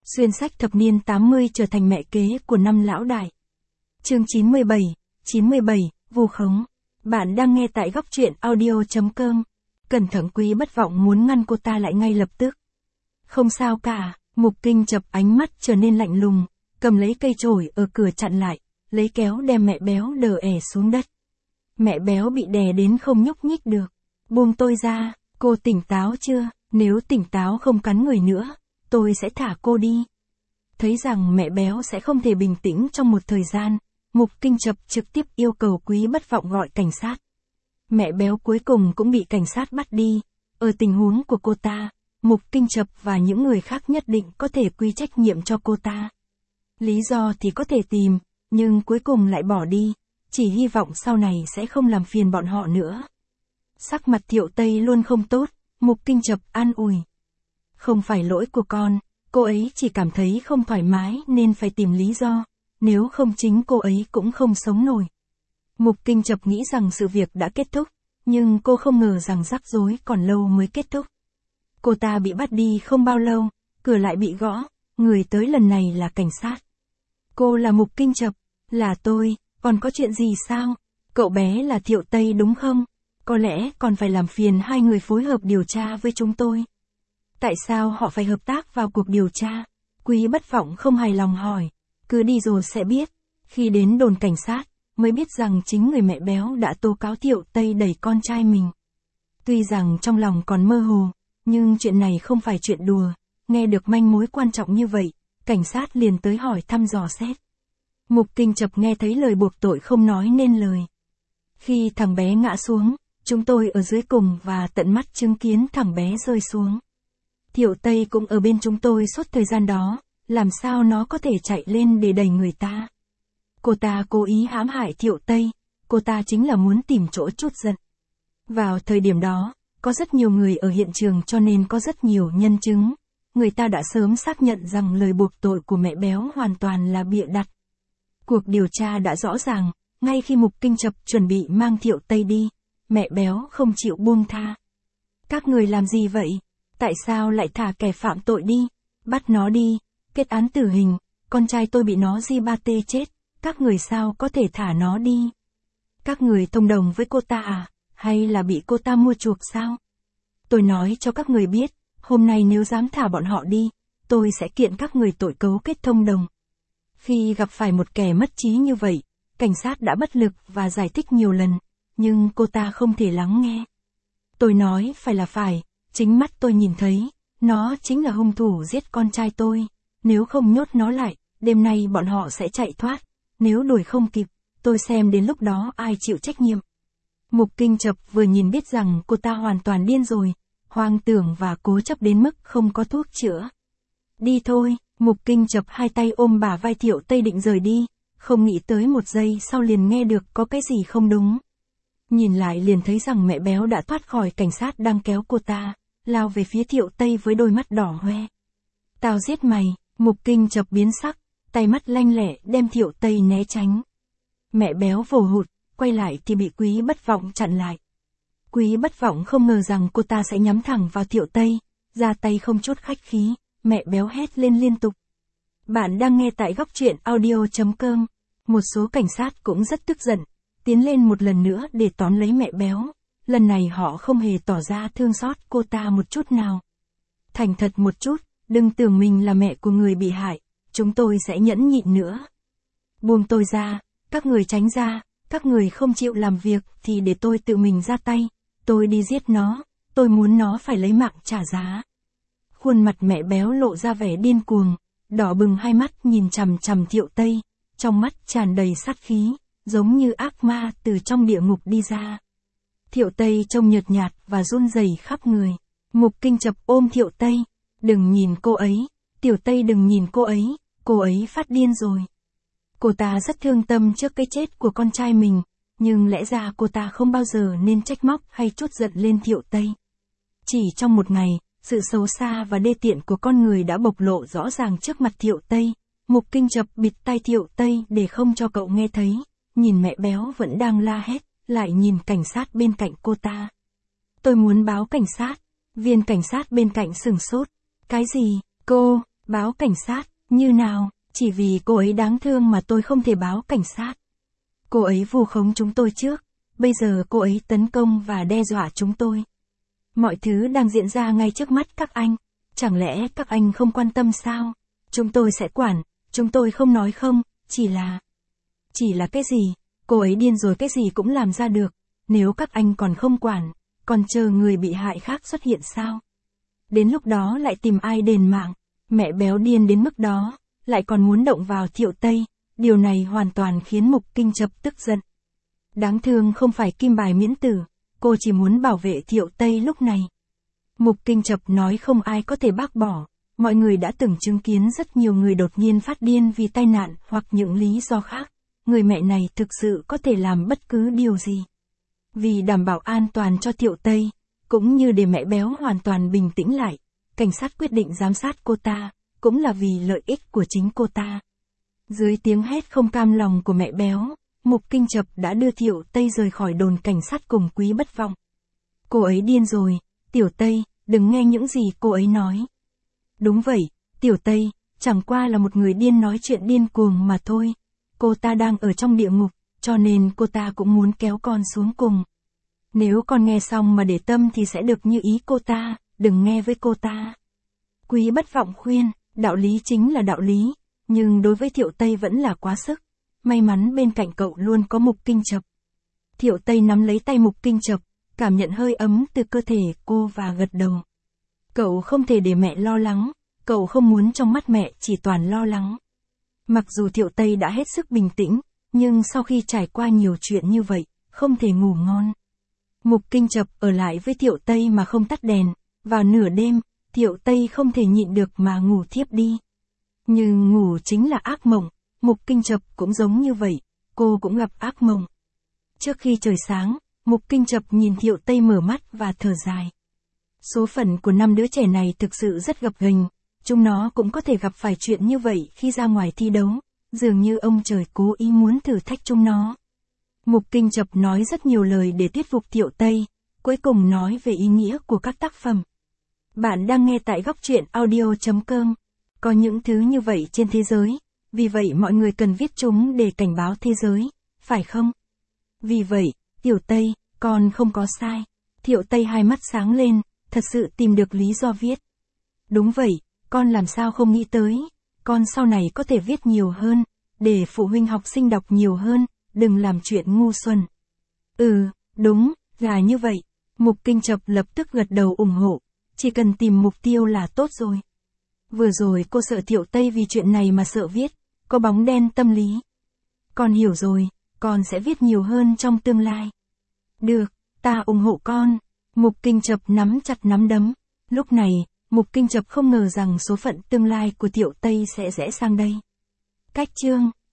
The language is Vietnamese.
Xuyên sách thập niên 80 trở thành mẹ kế của năm lão đại. Chương 97, vu khống. Bạn đang nghe tại góc truyện audio.com. Cẩn thận, Quý Bất Vọng muốn ngăn cô ta lại ngay lập tức. Không sao cả, Mục Kinh Chập ánh mắt trở nên lạnh lùng, cầm lấy cây chổi ở cửa chặn lại, lấy kéo đem mẹ béo đờ ẻ xuống đất. Mẹ béo bị đè đến không nhúc nhích được. Buông tôi ra, cô tỉnh táo chưa? Nếu tỉnh táo không cắn người nữa, tôi sẽ thả cô đi. Thấy rằng mẹ béo sẽ không thể bình tĩnh trong một thời gian, Mục Kinh Chập trực tiếp yêu cầu Quý Bất Vọng gọi cảnh sát. Mẹ béo cuối cùng cũng bị cảnh sát bắt đi. Ở tình huống của cô ta, Mục Kinh Chập và những người khác nhất định có thể quy trách nhiệm cho cô ta. Lý do thì có thể tìm, nhưng cuối cùng lại bỏ đi, chỉ hy vọng sau này sẽ không làm phiền bọn họ nữa. Sắc mặt Thiệu Tây luôn không tốt, Mục Kinh Chập an ủi. Không phải lỗi của con, cô ấy chỉ cảm thấy không thoải mái nên phải tìm lý do, nếu không chính cô ấy cũng không sống nổi. Mục Kinh Chập nghĩ rằng sự việc đã kết thúc, nhưng cô không ngờ rằng rắc rối còn lâu mới kết thúc. Cô ta bị bắt đi không bao lâu, cửa lại bị gõ, người tới lần này là cảnh sát. Cô là Mục Kinh Chập, là tôi, còn có chuyện gì sao? Cậu bé là Thiệu Tây đúng không? Có lẽ còn phải làm phiền hai người phối hợp điều tra với chúng tôi. Tại sao họ phải hợp tác vào cuộc điều tra? Quý Bất Vọng không hài lòng hỏi. Cứ đi rồi sẽ biết. Khi đến đồn cảnh sát, mới biết rằng chính người mẹ béo đã tố cáo Thiệu Tây đẩy con trai mình. Tuy rằng trong lòng còn mơ hồ, nhưng chuyện này không phải chuyện đùa. Nghe được manh mối quan trọng như vậy, cảnh sát liền tới hỏi thăm dò xét. Mục Kinh Chập nghe thấy lời buộc tội không nói nên lời. Khi thằng bé ngã xuống, chúng tôi ở dưới cùng và tận mắt chứng kiến thằng bé rơi xuống. Thiệu Tây cũng ở bên chúng tôi suốt thời gian đó, làm sao nó có thể chạy lên để đẩy người ta. Cô ta cố ý hãm hại Thiệu Tây, cô ta chính là muốn tìm chỗ trút giận. Vào thời điểm đó, có rất nhiều người ở hiện trường cho nên có rất nhiều nhân chứng. Người ta đã sớm xác nhận rằng lời buộc tội của mẹ béo hoàn toàn là bịa đặt. Cuộc điều tra đã rõ ràng, ngay khi Mục Kinh Chập chuẩn bị mang Thiệu Tây đi, mẹ béo không chịu buông tha. Các người làm gì vậy? Tại sao lại thả kẻ phạm tội đi? Bắt nó đi, kết án tử hình, con trai tôi bị nó di-ba-tê chết, các người sao có thể thả nó đi? Các người thông đồng với cô ta à? Hay là bị cô ta mua chuộc sao? Tôi nói cho các người biết, hôm nay nếu dám thả bọn họ đi, tôi sẽ kiện các người tội cấu kết thông đồng. Khi gặp phải một kẻ mất trí như vậy, cảnh sát đã bất lực và giải thích nhiều lần, nhưng cô ta không thể lắng nghe. Tôi nói phải là phải, chính mắt tôi nhìn thấy, nó chính là hung thủ giết con trai tôi. Nếu không nhốt nó lại, đêm nay bọn họ sẽ chạy thoát. Nếu đuổi không kịp, tôi xem đến lúc đó ai chịu trách nhiệm. Mục Kinh Chập vừa nhìn biết rằng cô ta hoàn toàn điên rồi, hoang tưởng và cố chấp đến mức không có thuốc chữa. Đi thôi, Mục Kinh Chập hai tay ôm bả vai Thiệu Tây định rời đi, không nghĩ tới một giây sau liền nghe được có cái gì không đúng. Nhìn lại liền thấy rằng mẹ béo đã thoát khỏi cảnh sát đang kéo cô ta, lao về phía Thiệu Tây với đôi mắt đỏ hoe. Tao giết mày, Mục Kinh Chập biến sắc, tay mắt lanh lẹ đem Thiệu Tây né tránh. Mẹ béo vồ hụt, quay lại thì bị Quý Bất Vọng chặn lại. Quý Bất Vọng không ngờ rằng cô ta sẽ nhắm thẳng vào Thiệu Tây, ra tay không chút khách khí, mẹ béo hét lên liên tục. Bạn đang nghe tại góc truyện audio.com. Một số cảnh sát cũng rất tức giận, tiến lên một lần nữa để tóm lấy mẹ béo. Lần này họ không hề tỏ ra thương xót cô ta một chút nào. Thành thật một chút, đừng tưởng mình là mẹ của người bị hại, chúng tôi sẽ nhẫn nhịn nữa. Buông tôi ra, các người tránh ra, các người không chịu làm việc thì để tôi tự mình ra tay, tôi đi giết nó, tôi muốn nó phải lấy mạng trả giá. Khuôn mặt mẹ béo lộ ra vẻ điên cuồng, đỏ bừng hai mắt nhìn chằm chằm Thiệu Tây, trong mắt tràn đầy sát khí, giống như ác ma từ trong địa ngục đi ra. Thiệu Tây trông nhợt nhạt và run rẩy khắp người. Mục Kinh Chập ôm Thiệu Tây, đừng nhìn cô ấy, Tiểu Tây đừng nhìn cô ấy phát điên rồi. Cô ta rất thương tâm trước cái chết của con trai mình, nhưng lẽ ra cô ta không bao giờ nên trách móc hay trút giận lên Thiệu Tây. Chỉ trong một ngày, sự xấu xa và đê tiện của con người đã bộc lộ rõ ràng trước mặt Thiệu Tây. Mục Kinh Chập bịt tai Thiệu Tây để không cho cậu nghe thấy, nhìn mẹ béo vẫn đang la hét, lại nhìn cảnh sát bên cạnh cô ta. Tôi muốn báo cảnh sát. Viên cảnh sát bên cạnh sửng sốt. Cái gì? Cô, Báo cảnh sát, như nào, chỉ vì cô ấy đáng thương mà tôi không thể báo cảnh sát. Cô ấy vu khống chúng tôi trước, bây giờ cô ấy tấn công và đe dọa chúng tôi. Mọi thứ đang diễn ra ngay trước mắt các anh, chẳng lẽ các anh không quan tâm sao? Chúng tôi sẽ quản, chúng tôi không nói không, chỉ là cái gì? Cô ấy điên rồi, cái gì cũng làm ra được, nếu các anh còn không quản, còn chờ người bị hại khác xuất hiện sao? Đến lúc đó lại tìm ai đền mạng, mẹ béo điên đến mức đó, lại còn muốn động vào Thiệu Tây, điều này hoàn toàn khiến Mục Kinh Chập tức giận. Đáng thương không phải kim bài miễn tử, cô chỉ muốn bảo vệ Thiệu Tây lúc này. Mục Kinh Chập nói không ai có thể bác bỏ, mọi người đã từng chứng kiến rất nhiều người đột nhiên phát điên vì tai nạn hoặc những lý do khác, người mẹ này thực sự có thể làm bất cứ điều gì. Vì đảm bảo an toàn cho Thiệu Tây, cũng như để mẹ béo hoàn toàn bình tĩnh lại, cảnh sát quyết định giám sát cô ta, cũng là vì lợi ích của chính cô ta. Dưới tiếng hét không cam lòng của mẹ béo, Mục Kinh Chập đã đưa Thiệu Tây rời khỏi đồn cảnh sát cùng Quý Bất Vọng. Cô ấy điên rồi, Tiểu Tây, đừng nghe những gì cô ấy nói. Đúng vậy, Tiểu Tây, chẳng qua là một người điên nói chuyện điên cuồng mà thôi. Cô ta đang ở trong địa ngục, cho nên cô ta cũng muốn kéo con xuống cùng. Nếu con nghe xong mà để tâm thì sẽ được như ý cô ta, đừng nghe với cô ta. Quý Bất Vọng khuyên, đạo lý chính là đạo lý, nhưng đối với Thiệu Tây vẫn là quá sức. May mắn bên cạnh cậu luôn có Mục Kinh Chập. Thiệu Tây nắm lấy tay Mục Kinh Chập, cảm nhận hơi ấm từ cơ thể cô và gật đầu. Cậu không thể để mẹ lo lắng, cậu không muốn trong mắt mẹ chỉ toàn lo lắng. Mặc dù Thiệu Tây đã hết sức bình tĩnh, nhưng sau khi trải qua nhiều chuyện như vậy, không thể ngủ ngon. Mục Kinh Chập ở lại với Thiệu Tây mà không tắt đèn, vào nửa đêm, Thiệu Tây không thể nhịn được mà ngủ thiếp đi. Nhưng ngủ chính là ác mộng, Mục Kinh Chập cũng giống như vậy, cô cũng gặp ác mộng. Trước khi trời sáng, Mục Kinh Chập nhìn Thiệu Tây mở mắt và thở dài. Số phận của 5 đứa trẻ này thực sự rất gập ghềnh, chúng nó cũng có thể gặp phải chuyện như vậy khi ra ngoài thi đấu, dường như ông trời cố ý muốn thử thách chúng nó. Mục Kinh Chập nói rất nhiều lời để thuyết phục Thiệu Tây, cuối cùng nói về ý nghĩa của các tác phẩm. Bạn đang nghe tại góc truyện audio.com. Có những thứ như vậy trên thế giới, vì vậy mọi người cần viết chúng để cảnh báo thế giới, phải không? Vì vậy, Tiểu Tây, con không có sai. Thiệu Tây hai mắt sáng lên, thật sự tìm được lý do viết. Đúng vậy, con làm sao không nghĩ tới, con sau này có thể viết nhiều hơn, để phụ huynh học sinh đọc nhiều hơn, đừng làm chuyện ngu xuẩn. Đúng, là như vậy. Mục Kinh Chập lập tức gật đầu ủng hộ, chỉ cần tìm mục tiêu là tốt rồi. Vừa rồi cô sợ Thiệu Tây vì chuyện này mà sợ viết, có bóng đen tâm lý. Con hiểu rồi, con sẽ viết nhiều hơn trong tương lai. Được, ta ủng hộ con. Mục Kinh Chập nắm chặt nắm đấm. Lúc này, Mục Kinh Chập không ngờ rằng số phận tương lai của Thiệu Tây sẽ rẽ sang đây. Cách chương